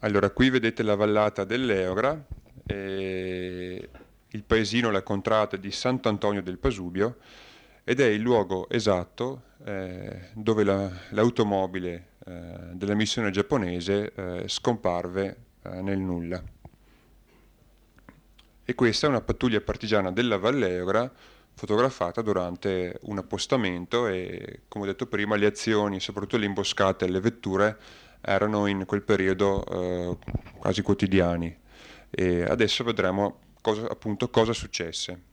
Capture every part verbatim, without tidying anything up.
Allora, qui vedete la vallata dell'Eura, e il paesino, la contrada di Sant'Antonio del Pasubio, ed è il luogo esatto eh, dove la- l'automobile eh, della missione giapponese eh, scomparve eh, nel nulla. E questa è una pattuglia partigiana della Valle Eura fotografata durante un appostamento e, come ho detto prima, le azioni, soprattutto le imboscate alle vetture, erano in quel periodo eh, quasi quotidiani. E adesso vedremo cosa, appunto cosa successe.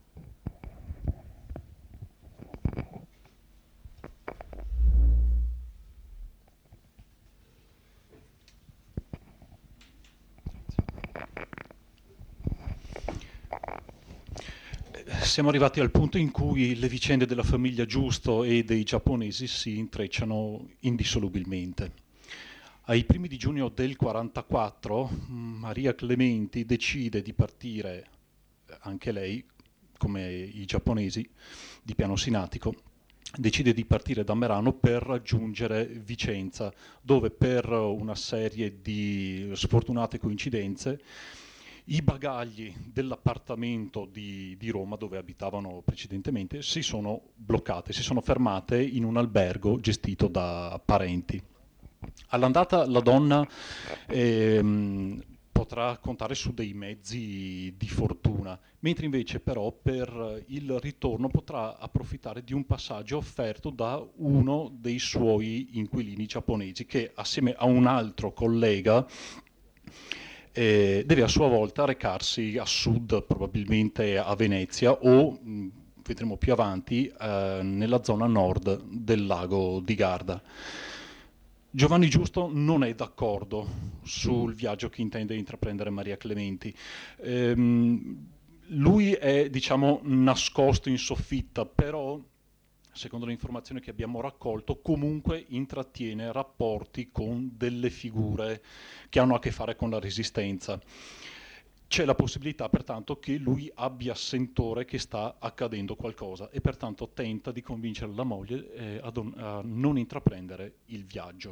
Siamo arrivati al punto in cui le vicende della famiglia Giusto e dei giapponesi si intrecciano indissolubilmente. Ai primi di giugno del quarantaquattro, Maria Clementi decide di partire, anche lei, come i giapponesi, di piano sinatico, decide di partire da Merano per raggiungere Vicenza, dove per una serie di sfortunate coincidenze i bagagli dell'appartamento di, di Roma, dove abitavano precedentemente, si sono bloccate, si sono fermate in un albergo gestito da parenti. All'andata la donna ehm, potrà contare su dei mezzi di fortuna, mentre invece però per il ritorno potrà approfittare di un passaggio offerto da uno dei suoi inquilini giapponesi che assieme a un altro collega eh, deve a sua volta recarsi a sud, probabilmente a Venezia o, mh, vedremo più avanti, eh, nella zona nord del lago di Garda. Giovanni Giusto non è d'accordo sul viaggio che intende intraprendere Maria Clementi. Ehm, lui è, diciamo, nascosto in soffitta, però, secondo le informazioni che abbiamo raccolto, comunque intrattiene rapporti con delle figure che hanno a che fare con la resistenza. C'è la possibilità pertanto che lui abbia sentore che sta accadendo qualcosa e pertanto tenta di convincere la moglie eh, a, don- a non intraprendere il viaggio.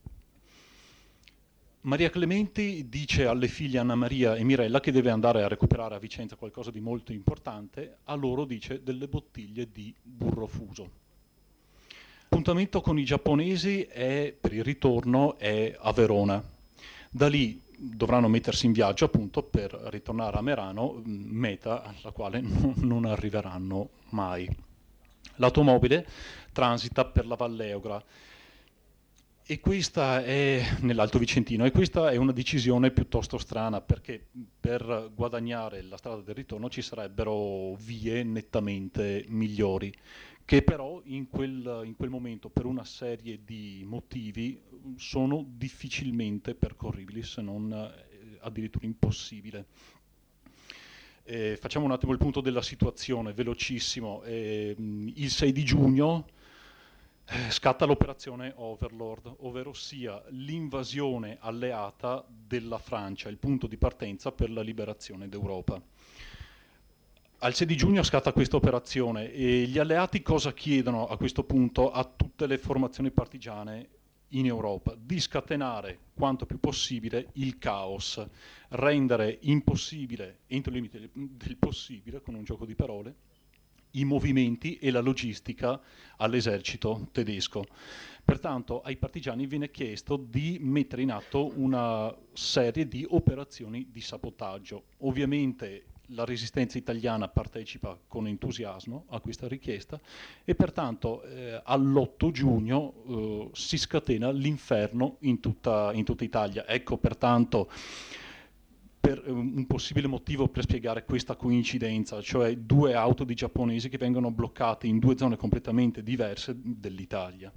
Maria Clementi dice alle figlie Anna Maria e Mirella che deve andare a recuperare a Vicenza qualcosa di molto importante, a loro dice delle bottiglie di burro fuso. L'appuntamento con i giapponesi è, per il ritorno è a Verona. Da lì dovranno mettersi in viaggio appunto per ritornare a Merano, meta alla quale non, non arriveranno mai. L'automobile transita per la Valle Eugra e questa è nell'Alto Vicentino e questa è una decisione piuttosto strana perché per guadagnare la strada del ritorno ci sarebbero vie nettamente migliori che però in quel, in quel momento per una serie di motivi sono difficilmente percorribili se non eh, addirittura impossibile. Eh, facciamo un attimo il punto della situazione, velocissimo. Eh, il sei di giugno eh, scatta l'operazione Overlord, ovvero sia l'invasione alleata della Francia, il punto di partenza per la liberazione d'Europa. Al sei di giugno scatta questa operazione e gli alleati cosa chiedono a questo punto a tutte le formazioni partigiane in Europa? Di scatenare quanto più possibile il caos, rendere impossibile, entro i limiti del possibile, con un gioco di parole, i movimenti e la logistica all'esercito tedesco. Pertanto ai partigiani viene chiesto di mettere in atto una serie di operazioni di sabotaggio. Ovviamente la resistenza italiana partecipa con entusiasmo a questa richiesta e pertanto eh, all'otto giugno eh, si scatena l'inferno in tutta, in tutta Italia. Ecco pertanto per un possibile motivo per spiegare questa coincidenza, cioè due auto di giapponesi che vengono bloccate in due zone completamente diverse dell'Italia.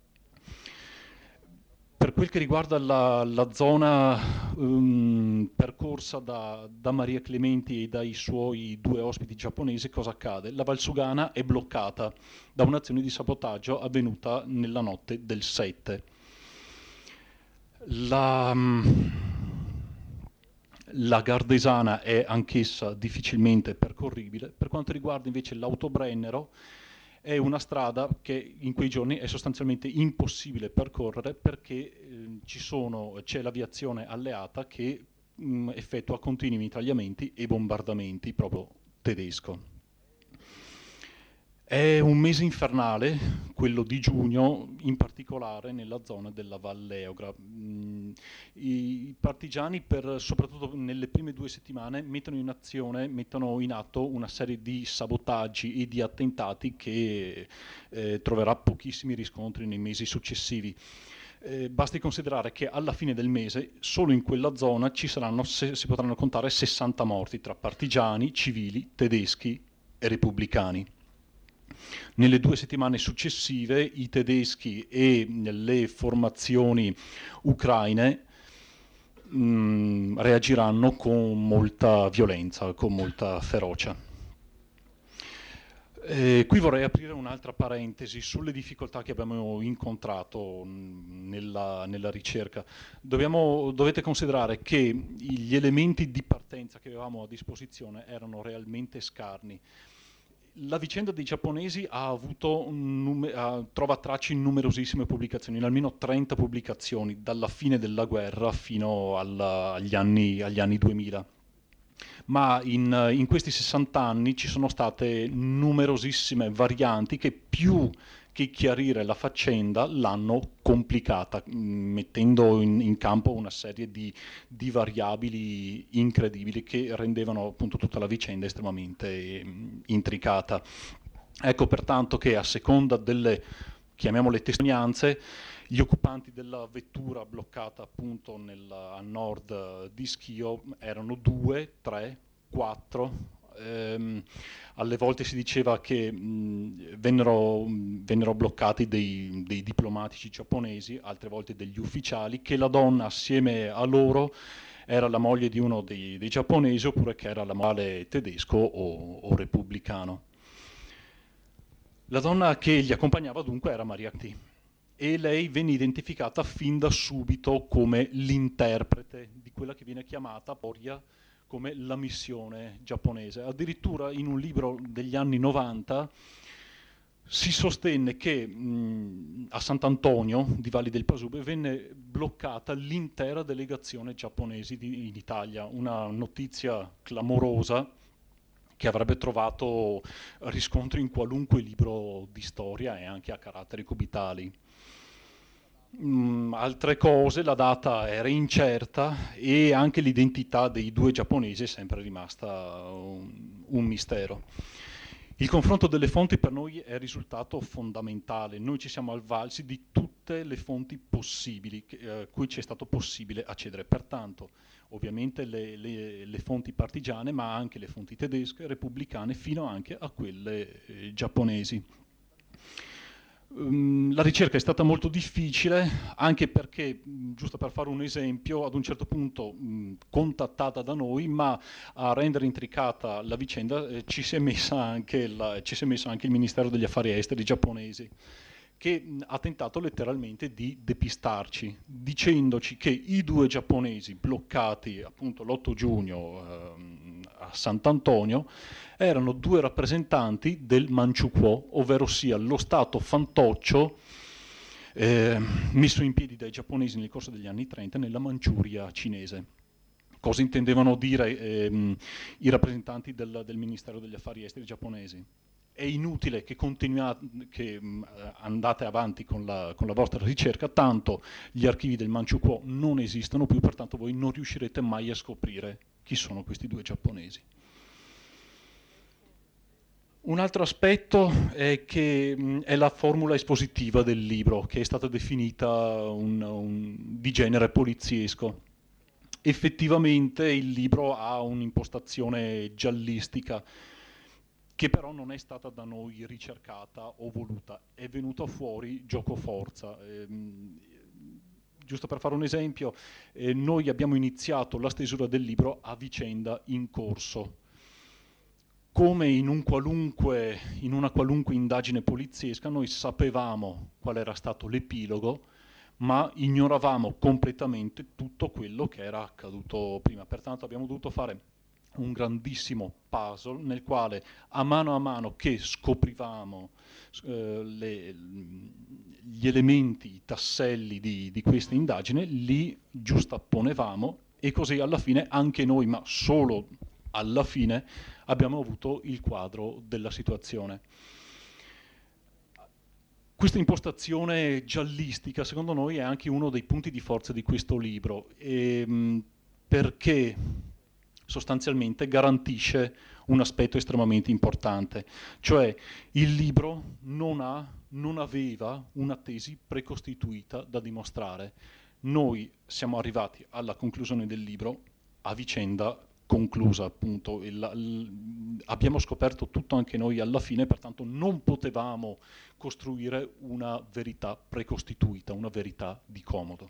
Per quel che riguarda la, la zona um, percorsa da, da Maria Clementi e dai suoi due ospiti giapponesi, cosa accade? La Valsugana è bloccata da un'azione di sabotaggio avvenuta nella notte del sette. La, la Gardesana è anch'essa difficilmente percorribile. Per quanto riguarda invece l'Autobrennero, è una strada che in quei giorni è sostanzialmente impossibile percorrere perché eh, ci sono, c'è l'aviazione alleata che mh, effettua continui mitragliamenti e bombardamenti proprio tedesco. È un mese infernale, quello di giugno, in particolare nella zona della Valle Eugra. Mm, I partigiani, per, soprattutto nelle prime due settimane, mettono in azione, mettono in atto una serie di sabotaggi e di attentati che eh, troverà pochissimi riscontri nei mesi successivi. Eh, basti considerare che alla fine del mese solo in quella zona ci saranno, se, si potranno contare sessanta morti tra partigiani, civili, tedeschi e repubblicani. Nelle due settimane successive i tedeschi e le formazioni ucraine mh, reagiranno con molta violenza, con molta ferocia. Eh, qui vorrei aprire un'altra parentesi sulle difficoltà che abbiamo incontrato nella, nella ricerca. Dobbiamo, dovete considerare che gli elementi di partenza che avevamo a disposizione erano realmente scarni. La vicenda dei giapponesi ha avuto nume- ha, trova tracce in numerosissime pubblicazioni, in almeno trenta pubblicazioni, dalla fine della guerra fino alla, agli, anni, agli anni duemila. Ma in, in questi sessanta anni ci sono state numerosissime varianti che più che chiarire la faccenda l'hanno complicata, mettendo in, in campo una serie di, di variabili incredibili che rendevano appunto tutta la vicenda estremamente mh, intricata. Ecco pertanto che a seconda delle, chiamiamole testimonianze, gli occupanti della vettura bloccata appunto nel, a nord di Schio erano due, tre, quattro. Ehm, alle volte si diceva che mh, vennero, mh, vennero bloccati dei, dei diplomatici giapponesi, altre volte degli ufficiali, che la donna assieme a loro era la moglie di uno dei, dei giapponesi oppure che era la moglie tedesco o, o repubblicano. La donna che li accompagnava dunque era Maria T. E lei venne identificata fin da subito come l'interprete di quella che viene chiamata Poria come la missione giapponese. Addirittura in un libro degli anni novanta si sostenne che mh, a Sant'Antonio di Valli del Pasube venne bloccata l'intera delegazione giapponese di, in Italia, una notizia clamorosa che avrebbe trovato riscontro in qualunque libro di storia e anche a caratteri cubitali. Mm, altre cose, la data era incerta e anche l'identità dei due giapponesi è sempre rimasta un, un mistero. Il confronto delle fonti per noi è risultato fondamentale. Noi ci siamo avvalsi di tutte le fonti possibili, a eh, cui ci è stato possibile accedere. Pertanto, ovviamente le, le, le fonti partigiane, ma anche le fonti tedesche, repubblicane, fino anche a quelle eh, giapponesi. La ricerca è stata molto difficile anche perché, giusto per fare un esempio, ad un certo punto mh, contattata da noi, ma a rendere intricata la vicenda eh, ci, si è messa anche la, ci si è messo anche il Ministero degli Affari Esteri giapponesi, che mh, ha tentato letteralmente di depistarci, dicendoci che i due giapponesi bloccati appunto l'otto giugno eh, a Sant'Antonio erano due rappresentanti del Manchukuo, ovvero sia lo stato fantoccio eh, messo in piedi dai giapponesi nel corso degli anni trenta nella Manciuria cinese. Cosa intendevano dire ehm, i rappresentanti del, del Ministero degli Affari Esteri giapponesi? È inutile che, che mh, andate avanti con la, con la vostra ricerca, tanto gli archivi del Manchukuo non esistono più, pertanto voi non riuscirete mai a scoprire chi sono questi due giapponesi. Un altro aspetto è che mh, è la formula espositiva del libro, che è stata definita un, un, di genere poliziesco. Effettivamente il libro ha un'impostazione giallistica, che però non è stata da noi ricercata o voluta, è venuta fuori gioco forza. Ehm, giusto per fare un esempio, eh, noi abbiamo iniziato la stesura del libro a vicenda in corso. Come in, un qualunque, in una qualunque indagine poliziesca, noi sapevamo qual era stato l'epilogo, ma ignoravamo completamente tutto quello che era accaduto prima. Pertanto abbiamo dovuto fare un grandissimo puzzle nel quale a mano a mano che scoprivamo eh, le, gli elementi, i tasselli di, di questa indagine, li giustapponevamo e così alla fine anche noi, ma solo alla fine, abbiamo avuto il quadro della situazione. Questa impostazione giallistica, secondo noi, è anche uno dei punti di forza di questo libro, e, perché sostanzialmente garantisce un aspetto estremamente importante, cioè il libro non, ha, non aveva una tesi precostituita da dimostrare. Noi siamo arrivati alla conclusione del libro a vicenda conclusa, appunto, il, il, abbiamo scoperto tutto anche noi alla fine, pertanto non potevamo costruire una verità precostituita, una verità di comodo.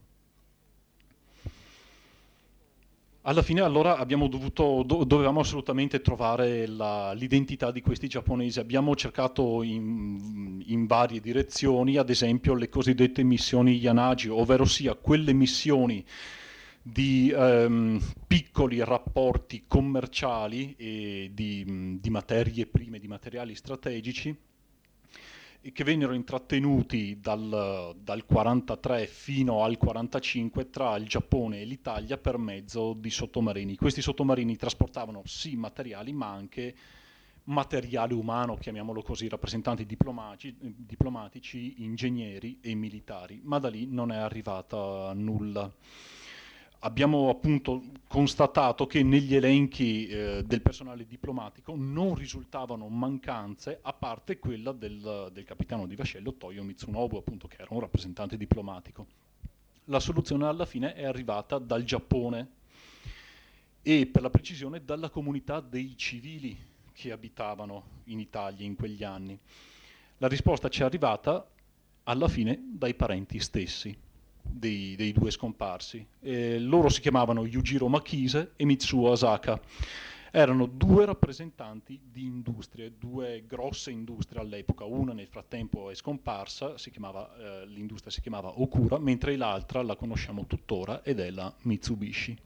Alla fine allora abbiamo dovuto, do, dovevamo assolutamente trovare la, l'identità di questi giapponesi. Abbiamo cercato in, in varie direzioni, ad esempio le cosiddette missioni Yanagi, ovvero sia quelle missioni di ehm, piccoli rapporti commerciali e di, di materie prime, di materiali strategici, che vennero intrattenuti dal, dal quarantatré fino al quarantacinque tra il Giappone e l'Italia per mezzo di sottomarini. Questi sottomarini trasportavano sì materiali, ma anche materiale umano, chiamiamolo così, rappresentanti diplomatici, diplomatici, ingegneri e militari, ma da lì non è arrivata nulla. Abbiamo appunto constatato che negli elenchi eh, del personale diplomatico non risultavano mancanze, a parte quella del, del capitano di vascello Toyo Mitsunobu, appunto, che era un rappresentante diplomatico. La soluzione alla fine è arrivata dal Giappone e, per la precisione, dalla comunità dei civili che abitavano in Italia in quegli anni. La risposta ci è arrivata alla fine dai parenti stessi Dei, dei due scomparsi. Eh, loro si chiamavano Yujiro Makise e Mitsuo Asaka. Erano due rappresentanti di industrie, due grosse industrie all'epoca. Una nel frattempo è scomparsa, si chiamava, eh, l'industria si chiamava Okura, mentre l'altra la conosciamo tuttora ed è la Mitsubishi.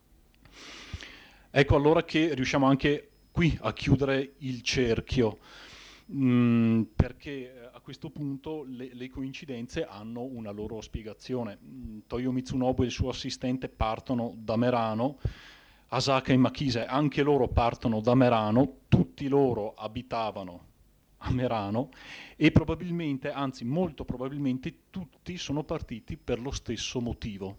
Ecco allora che riusciamo anche qui a chiudere il cerchio. Mm, perché a questo punto le, le coincidenze hanno una loro spiegazione. Mm, Toyo Mitsunobu e il suo assistente partono da Merano, Asaka e Makise anche loro partono da Merano, tutti loro abitavano a Merano e probabilmente, anzi molto probabilmente, tutti sono partiti per lo stesso motivo.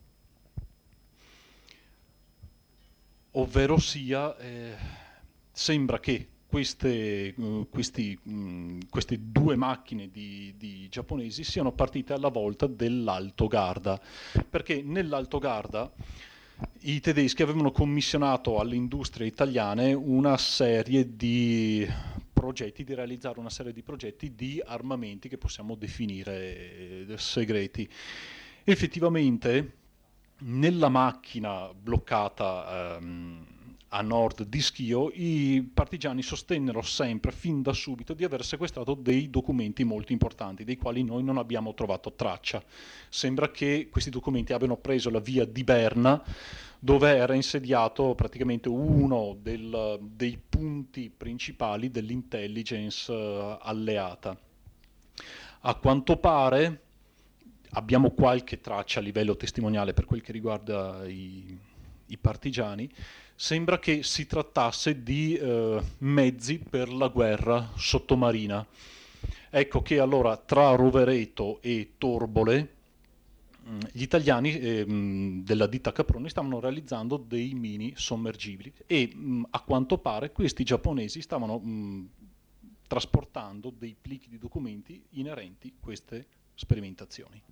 Ovvero sia, eh, sembra che Queste, uh, questi, um, queste due macchine di, di giapponesi siano partite alla volta dell'Alto Garda, perché nell'Alto Garda i tedeschi avevano commissionato alle industrie italiane una serie di progetti, di realizzare una serie di progetti di armamenti che possiamo definire eh, segreti. Effettivamente nella macchina bloccata ehm, a nord di Schio, i partigiani sostennero sempre, fin da subito, di aver sequestrato dei documenti molto importanti, dei quali noi non abbiamo trovato traccia. Sembra che questi documenti abbiano preso la via di Berna, dove era insediato praticamente uno del, dei punti principali dell'intelligence uh, alleata. A quanto pare, abbiamo qualche traccia a livello testimoniale per quel che riguarda i, i partigiani, sembra che si trattasse di eh, mezzi per la guerra sottomarina. Ecco che allora tra Rovereto e Torbole mh, gli italiani eh, mh, della ditta Caproni stavano realizzando dei mini sommergibili e mh, a quanto pare questi giapponesi stavano mh, trasportando dei plichi di documenti inerenti a queste sperimentazioni.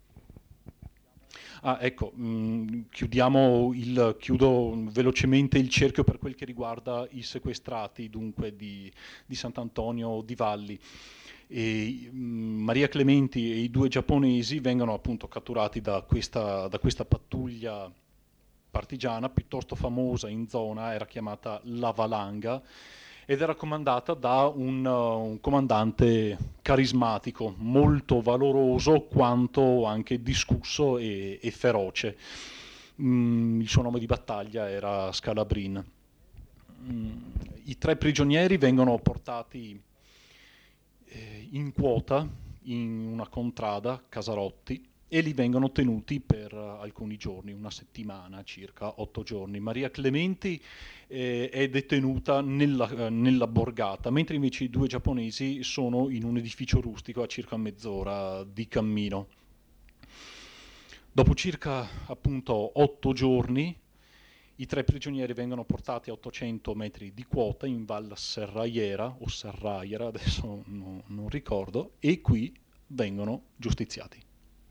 Ah, ecco, mh, chiudiamo il, chiudo velocemente il cerchio per quel che riguarda i sequestrati, dunque, di, di Sant'Antonio di Valli. E, mh, Maria Clementi e i due giapponesi vengono appunto catturati da questa, da questa pattuglia partigiana piuttosto famosa in zona, era chiamata La Valanga, ed era comandata da un, uh, un comandante carismatico, molto valoroso quanto anche discusso e, e feroce. Mm, il suo nome di battaglia era Scalabrin. Mm, I tre prigionieri vengono portati eh, in quota in una contrada, Casarotti, e li vengono tenuti per uh, alcuni giorni, una settimana, circa otto giorni. Maria Clementi eh, è detenuta nella, uh, nella borgata, mentre invece i due giapponesi sono in un edificio rustico a circa mezz'ora di cammino. Dopo circa appunto otto giorni, i tre prigionieri vengono portati a ottocento metri di quota in Val Serraiera, o Serraiera, adesso no, non ricordo, e qui vengono giustiziati.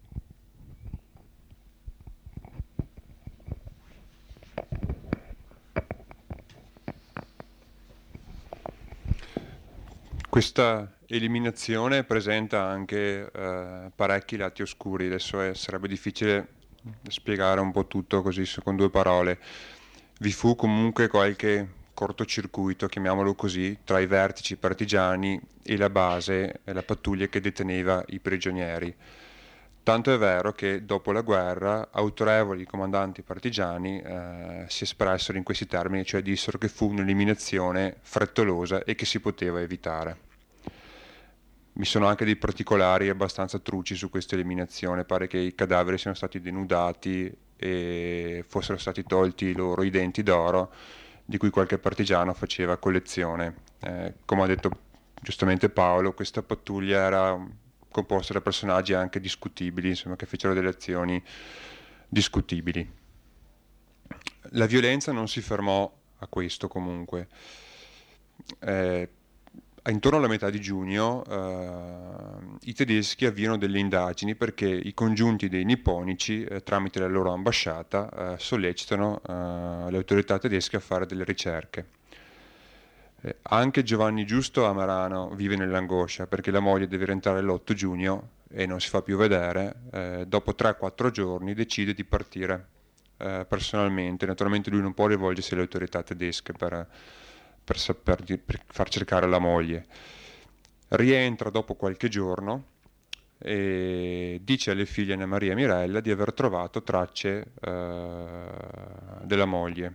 Questa eliminazione presenta anche eh, parecchi lati oscuri, adesso è, sarebbe difficile spiegare un po' tutto così con due parole. Vi fu comunque qualche cortocircuito, chiamiamolo così, tra i vertici partigiani e la base e la pattuglia che deteneva i prigionieri. Tanto è vero che dopo la guerra autorevoli comandanti partigiani eh, si espressero in questi termini, cioè dissero che fu un'eliminazione frettolosa e che si poteva evitare. Vi sono anche dei particolari abbastanza truci su questa eliminazione, pare che i cadaveri siano stati denudati e fossero stati tolti i loro i denti d'oro, di cui qualche partigiano faceva collezione. Eh, come ha detto giustamente Paolo, questa pattuglia era composta da personaggi anche discutibili, insomma, che fecero delle azioni discutibili. La violenza non si fermò a questo comunque. Eh, intorno alla metà di giugno eh, i tedeschi avviano delle indagini perché i congiunti dei nipponici, eh, tramite la loro ambasciata, eh, sollecitano eh, le autorità tedesche a fare delle ricerche. Eh, anche Giovanni Giusto a Marano vive nell'angoscia perché la moglie deve rientrare l'otto giugno e non si fa più vedere. Eh, dopo tre quattro giorni decide di partire eh, personalmente. Naturalmente lui non può rivolgersi alle autorità tedesche per, per, saper, per far cercare la moglie. Rientra dopo qualche giorno e dice alle figlie Anna Maria e Mirella di aver trovato tracce eh, della moglie.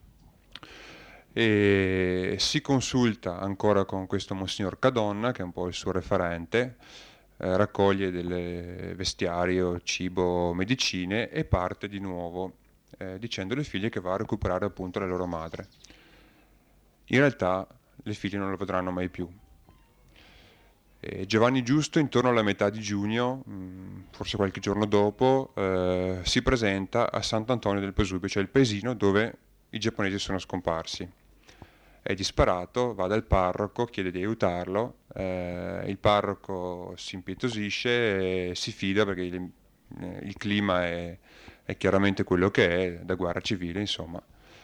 E si consulta ancora con questo Monsignor Cadonna, che è un po' il suo referente, eh, raccoglie del vestiario, cibo, medicine e parte di nuovo, eh, dicendo alle figlie che va a recuperare appunto la loro madre. In realtà le figlie non lo vedranno mai più. E Giovanni Giusto, intorno alla metà di giugno, mh, forse qualche giorno dopo, eh, si presenta a Sant'Antonio del Pesubio, cioè il paesino dove i giapponesi sono scomparsi. È disparato, va dal parroco, chiede di aiutarlo, eh, il parroco si impietosisce e si fida perché il, eh, il clima è, è chiaramente quello che è, da guerra civile insomma,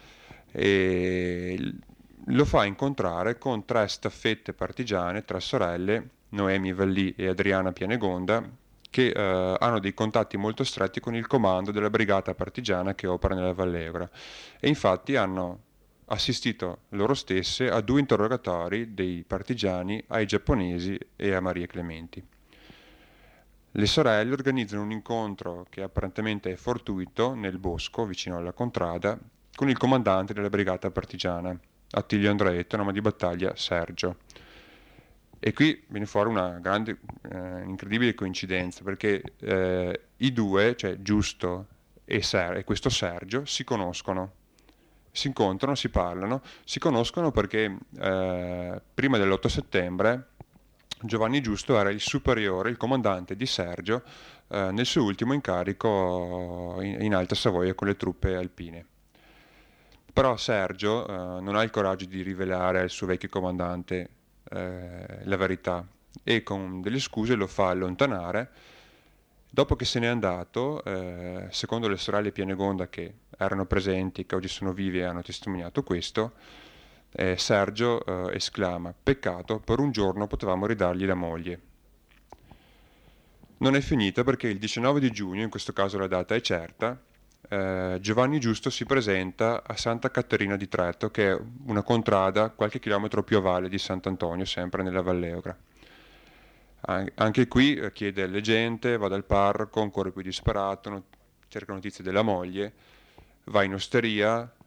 e lo fa incontrare con tre staffette partigiane, tre sorelle, Noemi Vallì e Adriana Pianegonda, che eh, hanno dei contatti molto stretti con il comando della brigata partigiana che opera nella Valle Eugra e infatti hanno assistito loro stesse a due interrogatori dei partigiani ai giapponesi e a Maria Clementi. Le sorelle organizzano un incontro che apparentemente è fortuito nel bosco vicino alla contrada con il comandante della brigata partigiana, Attilio Andreetto, nome di battaglia Sergio. E qui viene fuori una grande, eh, incredibile coincidenza perché eh, i due, cioè Giusto e, Ser- e questo Sergio, si conoscono. Si incontrano, si parlano, si conoscono perché eh, prima dell'otto settembre Giovanni Giusto era il superiore, il comandante di Sergio eh, nel suo ultimo incarico in, in Alta Savoia con le truppe alpine. Però Sergio eh, non ha il coraggio di rivelare al suo vecchio comandante eh, la verità e con delle scuse lo fa allontanare. Dopo che se n'è andato, eh, secondo le sorelle Pianegonda che erano presenti, che oggi sono vive e hanno testimoniato questo, eh, Sergio eh, esclama: peccato, per un giorno potevamo ridargli la moglie. Non è finita perché il diciannove di giugno, in questo caso la data è certa, eh, Giovanni Giusto si presenta a Santa Caterina di Tretto, che è una contrada qualche chilometro più a valle di Sant'Antonio, sempre nella Valle Eugra. Anche qui chiede alle gente, va dal parroco, ancora più disperato, cerca notizie della moglie, va in osteria,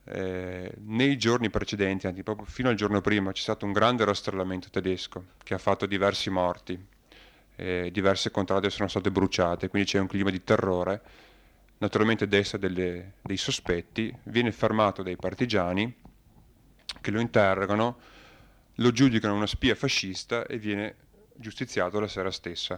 eh, nei giorni precedenti, anzi proprio fino al giorno prima, c'è stato un grande rastrellamento tedesco che ha fatto diversi morti, eh, diverse contrade sono state bruciate, quindi c'è un clima di terrore. Naturalmente desta delle, dei sospetti, viene fermato dai partigiani che lo interrogano, lo giudicano una spia fascista e viene giustiziato la sera stessa.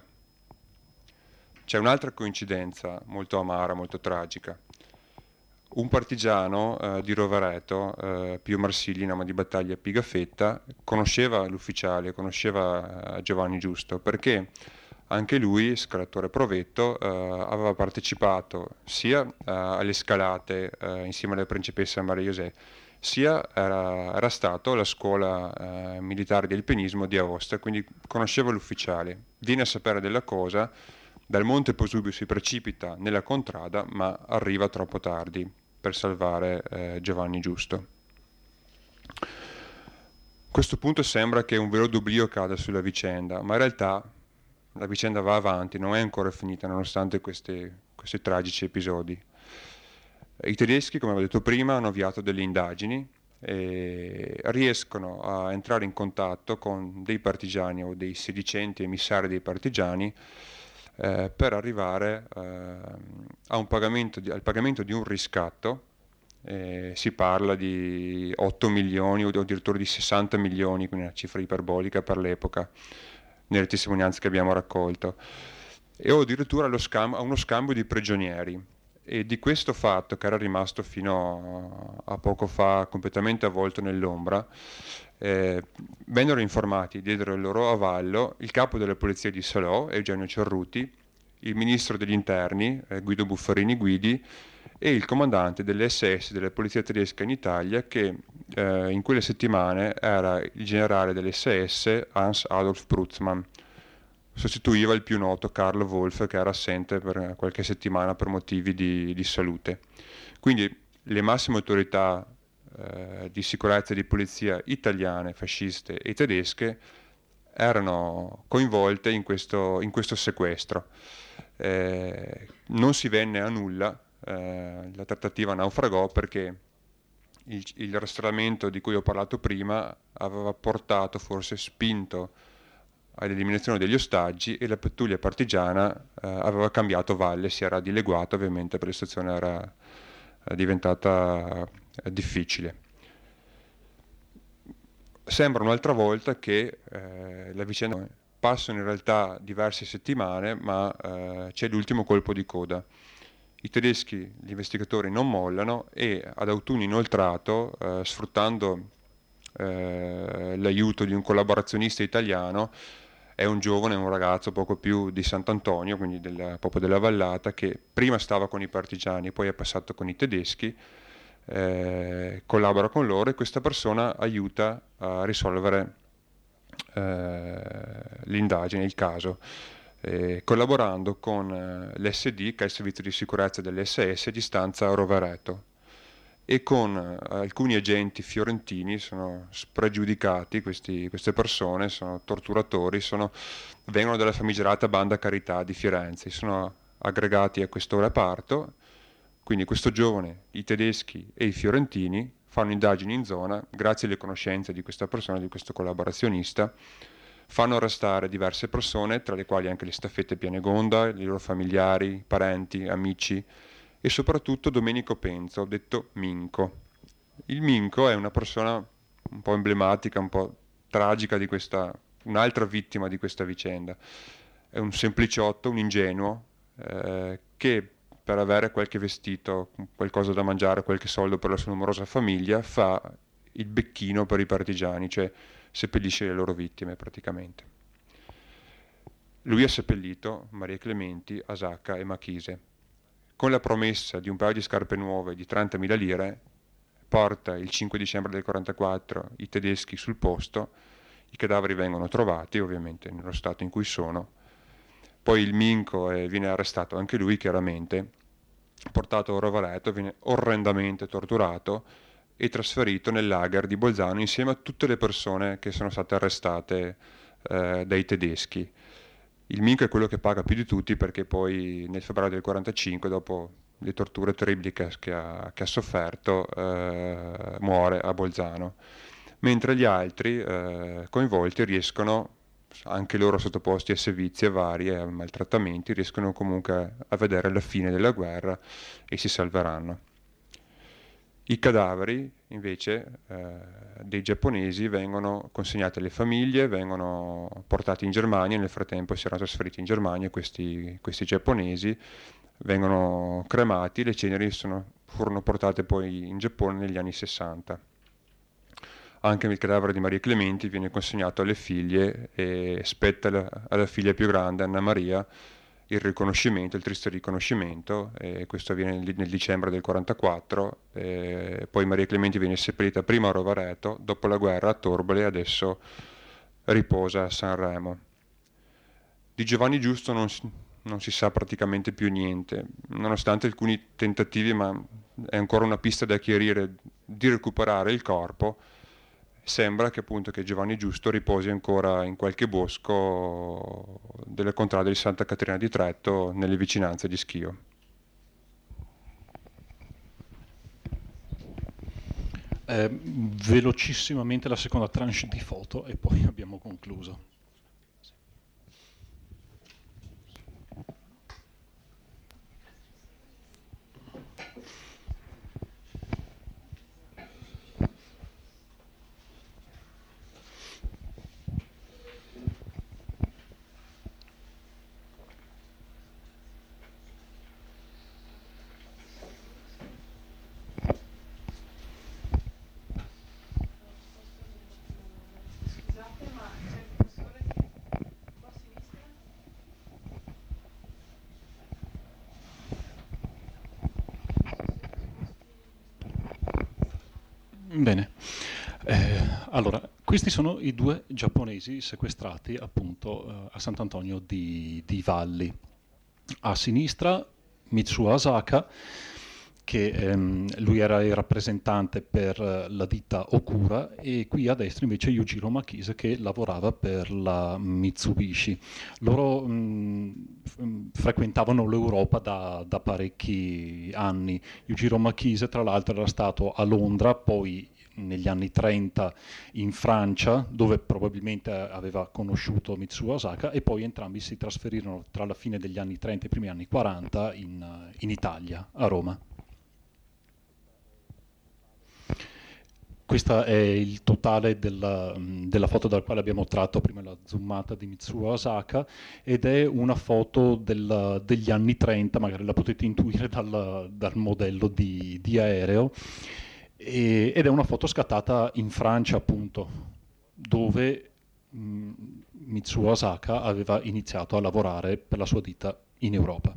C'è un'altra coincidenza molto amara, molto tragica. Un partigiano eh, di Rovereto, eh, Pio Marsigli, nome di battaglia Pigafetta, conosceva l'ufficiale, conosceva eh, Giovanni Giusto, perché anche lui, scalatore provetto, eh, aveva partecipato sia eh, alle scalate eh, insieme alla principessa Maria José, sia era, era stato alla scuola eh, militare di alpinismo di Aosta, quindi conosceva l'ufficiale. Viene a sapere della cosa, dal Monte Posubio si precipita nella contrada, ma arriva troppo tardi per salvare eh, Giovanni Giusto. A questo punto sembra che un velo d'oblio cada sulla vicenda, ma in realtà la vicenda va avanti, non è ancora finita nonostante questi, questi tragici episodi. I tedeschi, come avevo detto prima, hanno avviato delle indagini e riescono a entrare in contatto con dei partigiani o dei sedicenti emissari dei partigiani eh, per arrivare eh, a un pagamento di, al pagamento di un riscatto. Eh, si parla di otto milioni o addirittura di sessanta milioni, quindi una cifra iperbolica per l'epoca, nelle testimonianze che abbiamo raccolto, e o addirittura allo scam- a uno scambio di prigionieri. E di questo fatto, che era rimasto fino a poco fa completamente avvolto nell'ombra, eh, vennero informati, diedero il loro avallo il capo della polizia di Salò, Eugenio Cerruti, il ministro degli interni, eh, Guido Buffarini Guidi, e il comandante dell'esse esse della polizia tedesca in Italia, che eh, in quelle settimane era il generale dell'esse esse Hans Adolf Prutzmann. Sostituiva il più noto Karl Wolf, che era assente per qualche settimana per motivi di, di salute. Quindi le massime autorità eh, di sicurezza e di polizia italiane, fasciste e tedesche erano coinvolte in questo, in questo sequestro. Eh, non si venne a nulla, eh, la trattativa naufragò perché il, il rastrellamento di cui ho parlato prima aveva portato, forse spinto, all'eliminazione degli ostaggi, e la pattuglia partigiana eh, aveva cambiato valle, si era dileguata ovviamente perché la situazione era eh, diventata eh, difficile. Sembra un'altra volta che eh, la vicenda passano in realtà diverse settimane, ma eh, c'è l'ultimo colpo di coda. I tedeschi, gli investigatori non mollano e ad autunno inoltrato, eh, sfruttando eh, l'aiuto di un collaborazionista italiano, è un giovane, un ragazzo poco più di Sant'Antonio, quindi del, proprio della vallata, che prima stava con i partigiani, poi è passato con i tedeschi, eh, collabora con loro, e questa persona aiuta a risolvere eh, l'indagine, il caso, eh, collaborando con eh, l'esse di, che è il servizio di sicurezza dell'esse esse di stanza a Rovereto, e con eh, alcuni agenti fiorentini. Sono spregiudicati questi, queste persone, sono torturatori, sono, vengono dalla famigerata Banda Carità di Firenze, sono aggregati a questo reparto. Quindi questo giovane, i tedeschi e i fiorentini fanno indagini in zona, grazie alle conoscenze di questa persona, di questo collaborazionista, fanno arrestare diverse persone, tra le quali anche le staffette Pianegonda, i loro familiari, parenti, amici, e soprattutto Domenico Penzo, detto Minco. Il Minco è una persona un po' emblematica, un po' tragica di questa, un'altra vittima di questa vicenda. È un sempliciotto, un ingenuo, eh, che per avere qualche vestito, qualcosa da mangiare, qualche soldo per la sua numerosa famiglia, fa il becchino per i partigiani, cioè seppellisce le loro vittime praticamente. Lui ha seppellito Maria Clementi, Asacca e Machise. Con la promessa di un paio di scarpe nuove di trentamila lire, porta il cinque dicembre del quarantaquattro i tedeschi sul posto, i cadaveri vengono trovati ovviamente nello stato in cui sono, poi il Minco eh, viene arrestato anche lui chiaramente, portato a Rovereto, viene orrendamente torturato e trasferito nel lager di Bolzano insieme a tutte le persone che sono state arrestate eh, dai tedeschi. Il Minco è quello che paga più di tutti, perché poi nel febbraio del quarantacinque, dopo le torture terribili che, che ha, che ha sofferto, eh, muore a Bolzano, mentre gli altri eh, coinvolti riescono, anche loro sottoposti a sevizie varie, a maltrattamenti, riescono comunque a vedere la fine della guerra e si salveranno. I cadaveri, invece, eh, dei giapponesi vengono consegnati alle famiglie, vengono portati in Germania, nel frattempo si erano trasferiti in Germania questi, questi giapponesi, vengono cremati, le ceneri sono, furono portate poi in Giappone negli anni sessanta. Anche il cadavere di Maria Clementi viene consegnato alle figlie e spetta alla, alla figlia più grande, Anna Maria, il riconoscimento, il triste riconoscimento, e questo avviene nel, nel dicembre del quarantaquattro, e poi Maria Clementi viene seppellita prima a Rovareto, dopo la guerra a Torbole e adesso riposa a Sanremo. Di Giovanni Giusto non si, non si sa praticamente più niente, nonostante alcuni tentativi, ma è ancora una pista da chiarire, di recuperare il corpo. Sembra che appunto che Giovanni Giusto riposi ancora in qualche bosco delle contrade di Santa Caterina di Tretto, nelle vicinanze di Schio. Eh, velocissimamente la seconda tranche di foto e poi abbiamo concluso. Bene, eh, allora, questi sono i due giapponesi sequestrati appunto eh, a Sant'Antonio di, di Valli. A sinistra Mitsuo Asaka, che ehm, lui era il rappresentante per eh, la ditta Okura, e qui a destra invece Yujiro Makise, che lavorava per la Mitsubishi. Loro mh, f- frequentavano l'Europa da, da parecchi anni. Yujiro Makise tra l'altro era stato a Londra, poi negli anni trenta in Francia, dove probabilmente aveva conosciuto Mitsuo Asaka, e poi entrambi si trasferirono tra la fine degli anni trenta e i primi anni quaranta in, in Italia, a Roma. Questo è il totale della, della foto dal quale abbiamo tratto prima la zoomata di Mitsuo Asaka, ed è una foto del, degli anni trenta, magari la potete intuire dal, dal modello di, di aereo, e, ed è una foto scattata in Francia appunto, dove mh, Mitsuo Asaka aveva iniziato a lavorare per la sua ditta in Europa.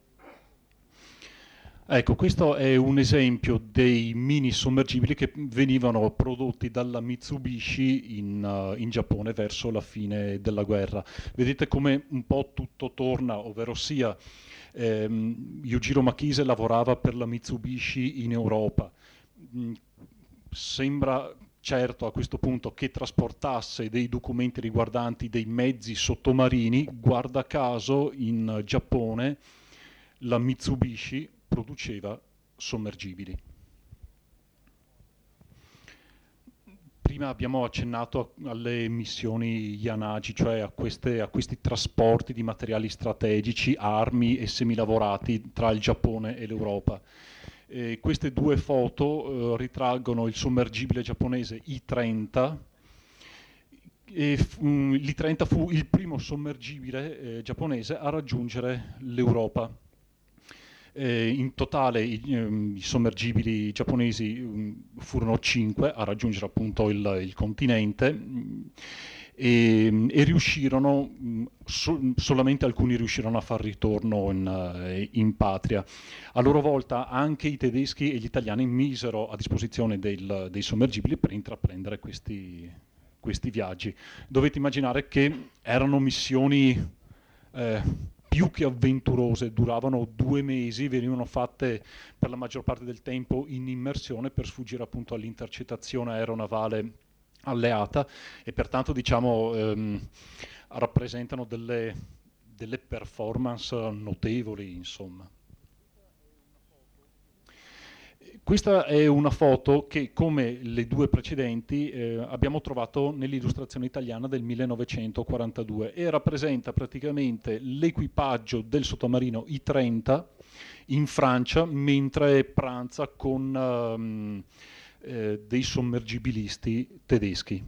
Ecco, questo è un esempio dei mini sommergibili che venivano prodotti dalla Mitsubishi in, uh, in Giappone verso la fine della guerra. Vedete come un po' tutto torna, ovvero sia ehm, Yujiro Makise lavorava per la Mitsubishi in Europa. Mm, sembra certo a questo punto che trasportasse dei documenti riguardanti dei mezzi sottomarini. Guarda caso in Giappone la Mitsubishi produceva sommergibili. Prima abbiamo accennato a, alle missioni Yanagi, cioè a, queste, a questi trasporti di materiali strategici, armi e semilavorati tra il Giappone e l'Europa. E queste due foto eh, ritraggono il sommergibile giapponese I trenta. E f- mh, l'I trenta fu il primo sommergibile eh, giapponese a raggiungere l'Europa. Eh, in totale i, ehm, i sommergibili giapponesi um, furono cinque a raggiungere appunto il, il continente, mh, e, e riuscirono, mh, so, solamente alcuni riuscirono a far ritorno in, uh, in patria. A loro volta anche i tedeschi e gli italiani misero a disposizione del, dei sommergibili per intraprendere questi, questi viaggi. Dovete immaginare che erano missioni eh, più che avventurose, duravano due mesi, venivano fatte per la maggior parte del tempo in immersione per sfuggire appunto all'intercettazione aeronavale alleata, e pertanto diciamo ehm, rappresentano delle, delle performance notevoli, insomma. Questa è una foto che, come le due precedenti, eh, abbiamo trovato nell'illustrazione italiana del millenovecentoquarantadue e rappresenta praticamente l'equipaggio del sottomarino I trenta in Francia mentre pranza con um, eh, dei sommergibilisti tedeschi.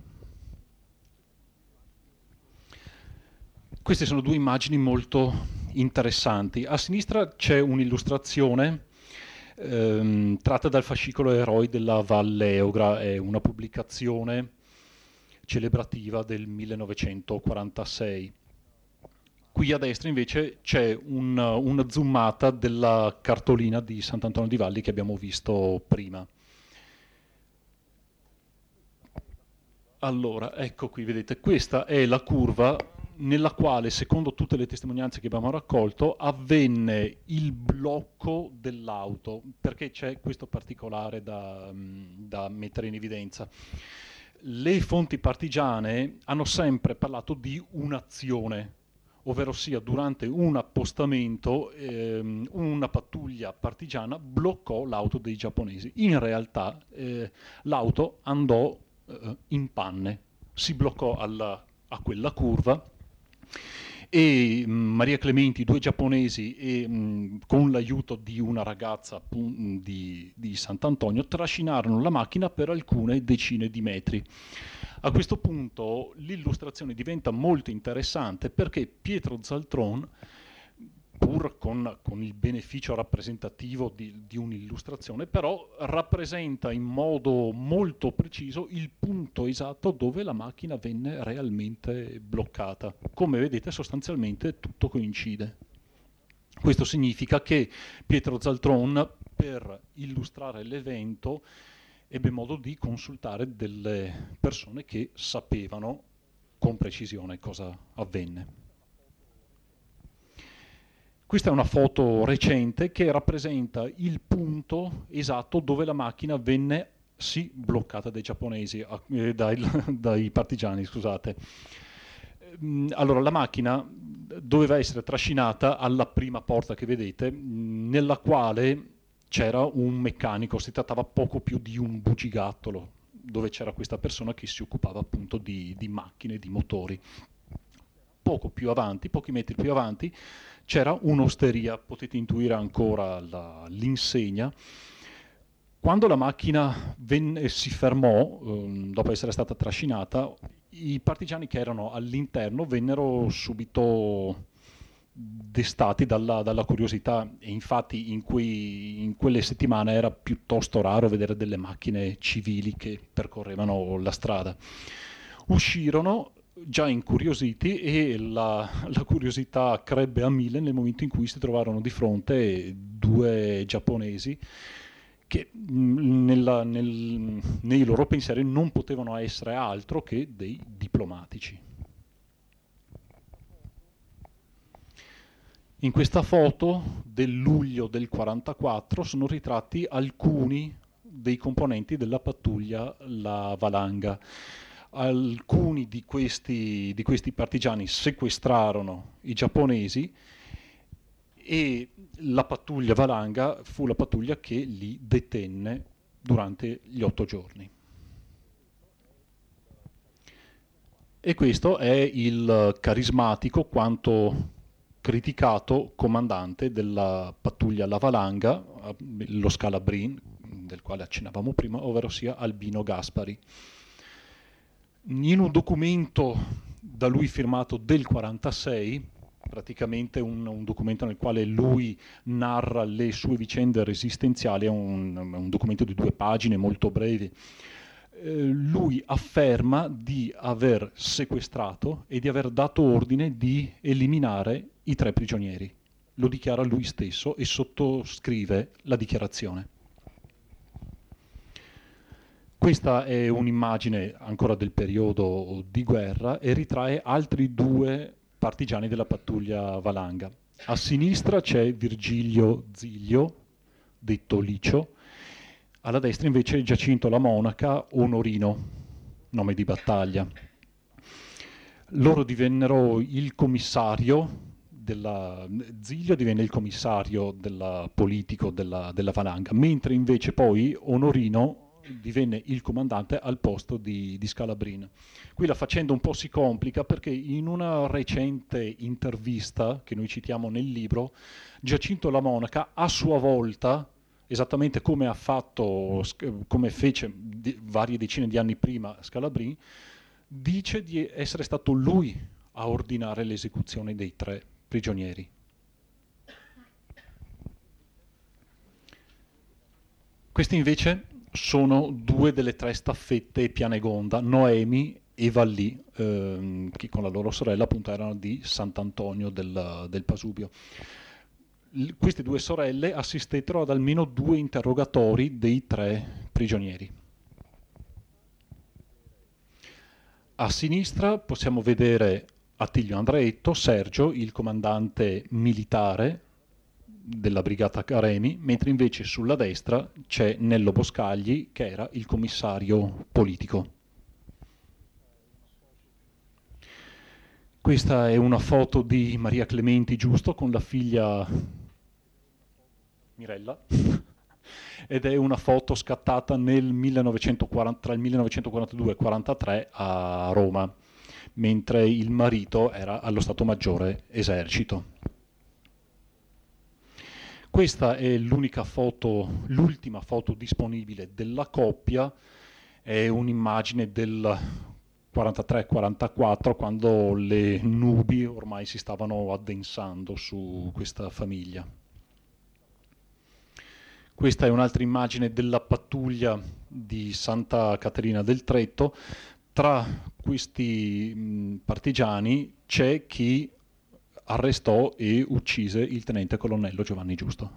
Queste sono due immagini molto interessanti. A sinistra c'è un'illustrazione ehm, tratta dal fascicolo Eroi della Val Eugra, è una pubblicazione celebrativa del millenovecentoquarantasei. Qui a destra invece c'è un, una zoomata della cartolina di Sant'Antonio di Valli che abbiamo visto prima. Allora, ecco qui, vedete, questa è la curva nella quale, secondo tutte le testimonianze che abbiamo raccolto, avvenne il blocco dell'auto, perché c'è questo particolare da, da mettere in evidenza. Le fonti partigiane hanno sempre parlato di un'azione, ovvero sia durante un appostamento ehm, una pattuglia partigiana bloccò l'auto dei giapponesi. In realtà eh, l'auto andò eh, in panne, si bloccò alla, a quella curva e mh, Maria Clementi, due giapponesi e mh, con l'aiuto di una ragazza pun, di, di Sant'Antonio trascinarono la macchina per alcune decine di metri. A questo punto l'illustrazione diventa molto interessante perché Pietro Zaltron, pur con, con il beneficio rappresentativo di, di un'illustrazione, però rappresenta in modo molto preciso il punto esatto dove la macchina venne realmente bloccata. Come vedete, sostanzialmente tutto coincide. Questo significa che Pietro Zaltron, per illustrare l'evento, ebbe modo di consultare delle persone che sapevano con precisione cosa avvenne. Questa è una foto recente che rappresenta il punto esatto dove la macchina venne sì bloccata dai giapponesi, eh, dai, dai partigiani, scusate. Allora, la macchina doveva essere trascinata alla prima porta che vedete, nella quale c'era un meccanico, si trattava poco più di un bugigattolo, dove c'era questa persona che si occupava appunto di, di macchine, di motori. Poco più avanti, pochi metri più avanti, c'era un'osteria, potete intuire ancora la, l'insegna. Quando la macchina venne, si fermò, eh, dopo essere stata trascinata, i partigiani che erano all'interno vennero subito destati dalla, dalla curiosità e infatti in, quei, in quelle settimane era piuttosto raro vedere delle macchine civili che percorrevano la strada. Uscirono già incuriositi e la, la curiosità crebbe a mille nel momento in cui si trovarono di fronte due giapponesi che nella, nel, nei loro pensieri non potevano essere altro che dei diplomatici. In questa foto del luglio del quarantaquattro sono ritratti alcuni dei componenti della pattuglia La Valanga. Alcuni di questi, di questi partigiani sequestrarono i giapponesi e la pattuglia Valanga fu la pattuglia che li detenne durante gli otto giorni. E questo è il carismatico quanto criticato comandante della pattuglia La Valanga, lo Scalabrin, del quale accennavamo prima, ovvero sia Albino Gaspari. In un documento da lui firmato del quarantasei, praticamente un, un documento nel quale lui narra le sue vicende resistenziali, è un, un documento di due pagine molto brevi, eh, lui afferma di aver sequestrato e di aver dato ordine di eliminare i tre prigionieri. Lo dichiara lui stesso e sottoscrive la dichiarazione. Questa è un'immagine ancora del periodo di guerra e ritrae altri due partigiani della pattuglia Valanga. A sinistra c'è Virgilio Ziglio, detto Licio, alla destra invece Giacinto la Monaca, Onorino, nome di battaglia. Loro divennero il commissario della, Zilio divenne il commissario della, politico della, della Valanga, mentre invece poi Onorino divenne il comandante al posto di, di Scalabrin. Qui la faccenda un po' si complica perché in una recente intervista che noi citiamo nel libro, Giacinto La Monaca a sua volta, esattamente come ha fatto, come fece di, varie decine di anni prima Scalabrin, dice di essere stato lui a ordinare l'esecuzione dei tre prigionieri. Questi invece sono due delle tre staffette Pianegonda, Noemi e Vallì, ehm, che con la loro sorella appunto erano di Sant'Antonio del, del Pasubio. L- queste due sorelle assistettero ad almeno due interrogatori dei tre prigionieri. A sinistra possiamo vedere Attilio Andreetto, Sergio, il comandante militare della brigata Caremi, mentre invece sulla destra c'è Nello Boscagli, che era il commissario politico. Questa è una foto di Maria Clementi Giusto con la figlia Mirella ed è una foto scattata nel millenovecentoquaranta, tra il millenovecentoquarantadue e il quarantatré a Roma, mentre il marito era allo Stato Maggiore Esercito. Questa è l'unica foto, l'ultima foto disponibile della coppia, è un'immagine del quarantatré quarantaquattro, quando le nubi ormai si stavano addensando su questa famiglia. Questa è un'altra immagine della pattuglia di Santa Caterina del Tretto. Tra questi mh, partigiani c'è chi arrestò e uccise il tenente colonnello Giovanni Giusto.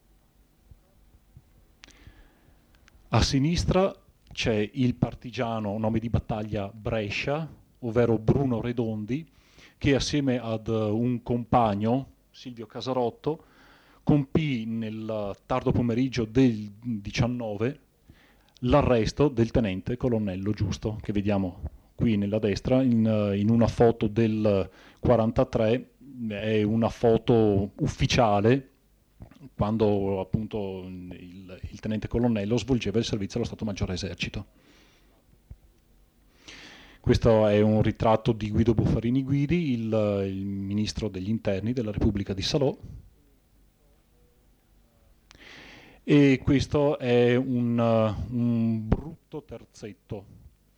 A sinistra c'è il partigiano nome di battaglia Brescia, ovvero Bruno Redondi, che assieme ad un compagno, Silvio Casarotto, compì nel tardo pomeriggio del diciannove l'arresto del tenente colonnello Giusto, che vediamo qui nella destra in, in una foto del quarantatré, è una foto ufficiale quando appunto il, il tenente colonnello svolgeva il servizio allo Stato Maggiore Esercito. Questo è un ritratto di Guido Buffarini Guidi, il, il ministro degli interni della Repubblica di Salò. E questo è un, un brutto terzetto.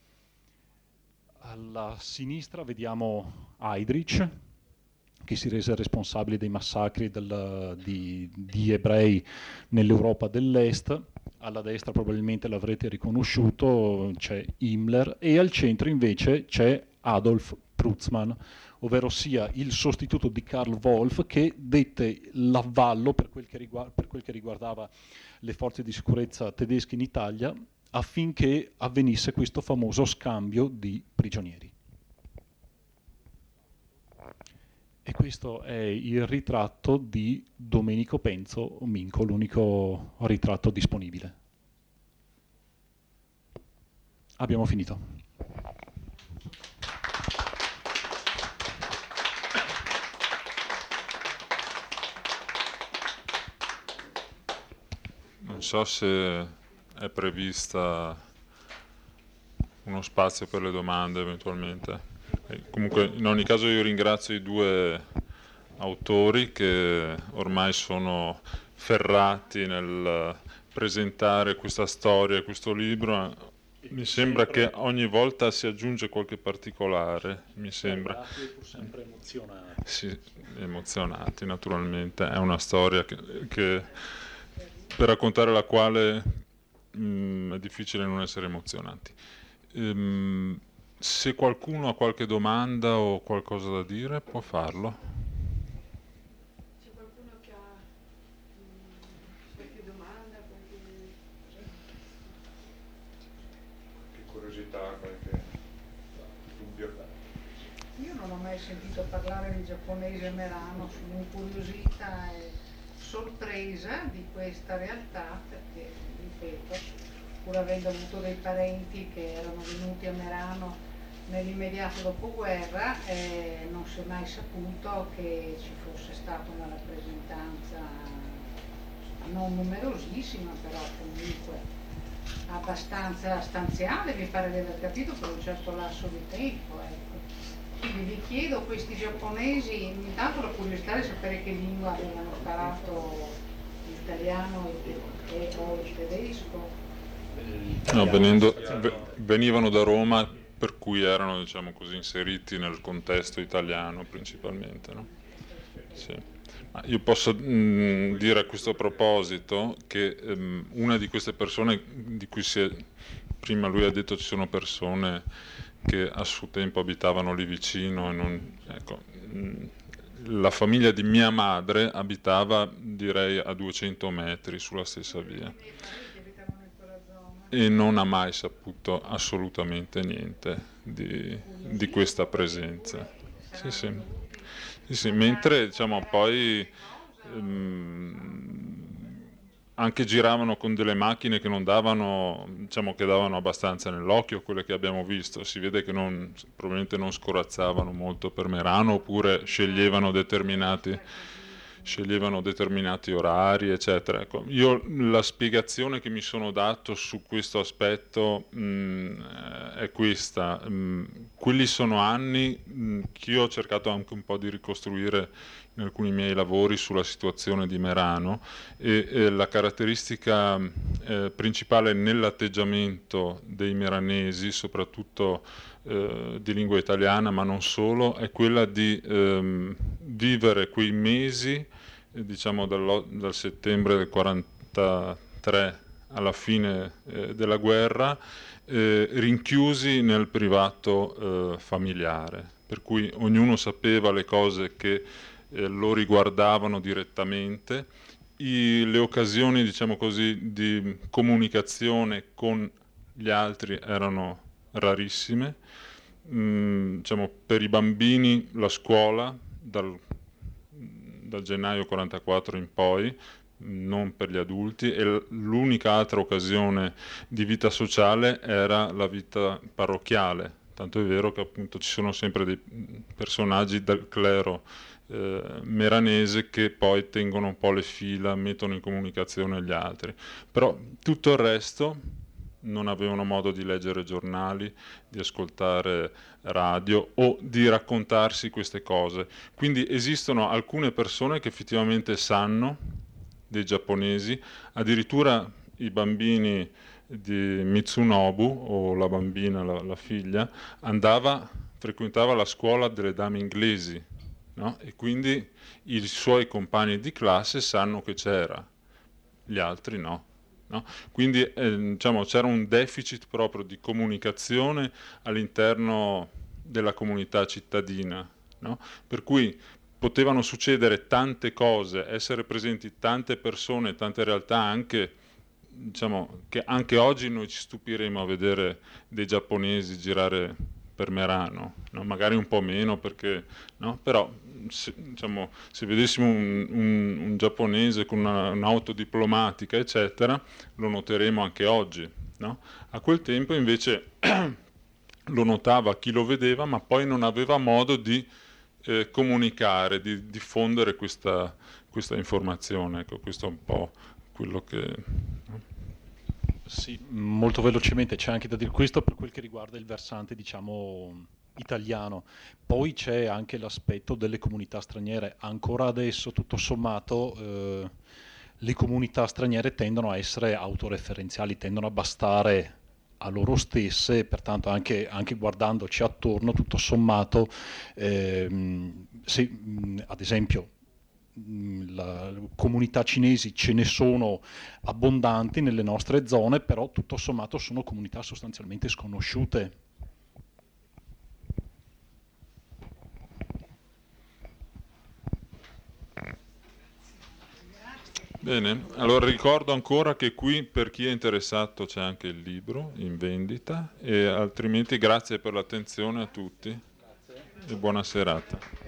Alla sinistra vediamo Heydrich, che si rese responsabile dei massacri del, di, di ebrei nell'Europa dell'Est. Alla destra probabilmente l'avrete riconosciuto, c'è Himmler, e al centro invece c'è Adolf Prutzmann, ovvero sia il sostituto di Karl Wolff, che dette l'avvallo per quel che, riguarda, per quel che riguardava le forze di sicurezza tedesche in Italia, affinché avvenisse questo famoso scambio di prigionieri. E questo è il ritratto di Domenico Penzo Minco, l'unico ritratto disponibile. Abbiamo finito. Non so se è prevista uno spazio per le domande eventualmente. E comunque in ogni caso io ringrazio i due autori che ormai sono ferrati nel presentare questa storia, questo libro. Mi sembra che ogni volta si aggiunge qualche particolare, mi sembra. Sempre emozionati. Sì, emozionati naturalmente. È una storia che, che per raccontare la quale mh, è difficile non essere emozionanti. Ehm, se qualcuno ha qualche domanda o qualcosa da dire, può farlo. C'è qualcuno che ha mh, qualche domanda, qualche... Che curiosità, qualche dubbio? Io non ho mai sentito parlare di giapponese Merano, sono incuriosita e sorpresa di questa realtà perché, ripeto, pur avendo avuto dei parenti che erano venuti a Merano nell'immediato dopoguerra eh, non si è mai saputo che ci fosse stata una rappresentanza non numerosissima, però comunque abbastanza stanziale, mi pare di aver capito, per un certo lasso di tempo. Ecco. Quindi vi chiedo, questi giapponesi, intanto la curiosità di sapere che lingua avevano imparato, l'italiano e, e, o il tedesco. No, venendo, venivano da Roma, per cui erano, diciamo così, inseriti nel contesto italiano principalmente, no? Sì. Io posso mh, dire a questo proposito che um, una di queste persone di cui si è, prima lui ha detto ci sono persone che a suo tempo abitavano lì vicino e non, ecco, mh, la famiglia di mia madre abitava, direi, a duecento metri sulla stessa via e non ha mai saputo assolutamente niente di, di questa presenza. Sì, sì. Sì, sì, mentre diciamo poi ehm, anche giravano con delle macchine che non davano, diciamo che davano abbastanza nell'occhio, quelle che abbiamo visto. Si vede che non, probabilmente non scorazzavano molto per Merano, oppure sceglievano determinati, sceglievano determinati orari, eccetera. Ecco, io la spiegazione che mi sono dato su questo aspetto mh, è questa. Mh, quelli sono anni mh, che io ho cercato anche un po' di ricostruire in alcuni miei lavori sulla situazione di Merano e, e la caratteristica eh, principale nell'atteggiamento dei meranesi, soprattutto eh, di lingua italiana, ma non solo, è quella di ehm, vivere quei mesi, eh, diciamo dal, dal settembre del quarantatré alla fine eh, della guerra, eh, rinchiusi nel privato eh, familiare, per cui ognuno sapeva le cose che Eh, lo riguardavano direttamente, I, le occasioni, diciamo così, di comunicazione con gli altri erano rarissime. Mm, diciamo, per i bambini la scuola dal, dal gennaio quarantaquattro in poi, non per gli adulti, e l'unica altra occasione di vita sociale era la vita parrocchiale, tanto è vero che appunto ci sono sempre dei personaggi del clero Eh, meranese che poi tengono un po' le fila, mettono in comunicazione gli altri, però tutto il resto non avevano modo di leggere giornali, di ascoltare radio o di raccontarsi queste cose. Quindi esistono alcune persone che effettivamente sanno, dei giapponesi, addirittura i bambini di Mitsunobu, o la bambina, la, la figlia, andava, frequentava la scuola delle dame inglesi, no? E quindi i suoi compagni di classe sanno che c'era, gli altri no. No? Quindi eh, diciamo, c'era un deficit proprio di comunicazione all'interno della comunità cittadina, no? Per cui potevano succedere tante cose, essere presenti tante persone, tante realtà, anche, diciamo, che anche oggi noi ci stupiremo a vedere dei giapponesi girare per Merano, no? Magari un po' meno perché, no? Però se, diciamo, se vedessimo un, un, un giapponese con una, un'auto diplomatica eccetera, lo noteremo anche oggi, no? A quel tempo invece lo notava chi lo vedeva, ma poi non aveva modo di eh, comunicare, di diffondere questa, questa informazione. Ecco, questo è un po' quello che... no? Sì, molto velocemente c'è anche da dire questo per quel che riguarda il versante, diciamo, italiano. Poi c'è anche l'aspetto delle comunità straniere. Ancora adesso, tutto sommato, eh, le comunità straniere tendono a essere autoreferenziali, tendono a bastare a loro stesse, pertanto anche, anche guardandoci attorno, tutto sommato, ehm, se, mh, ad esempio, la comunità cinesi ce ne sono abbondanti nelle nostre zone, però tutto sommato sono comunità sostanzialmente sconosciute. Bene, allora ricordo ancora che qui per chi è interessato c'è anche il libro in vendita, e altrimenti grazie per l'attenzione a tutti e buona serata.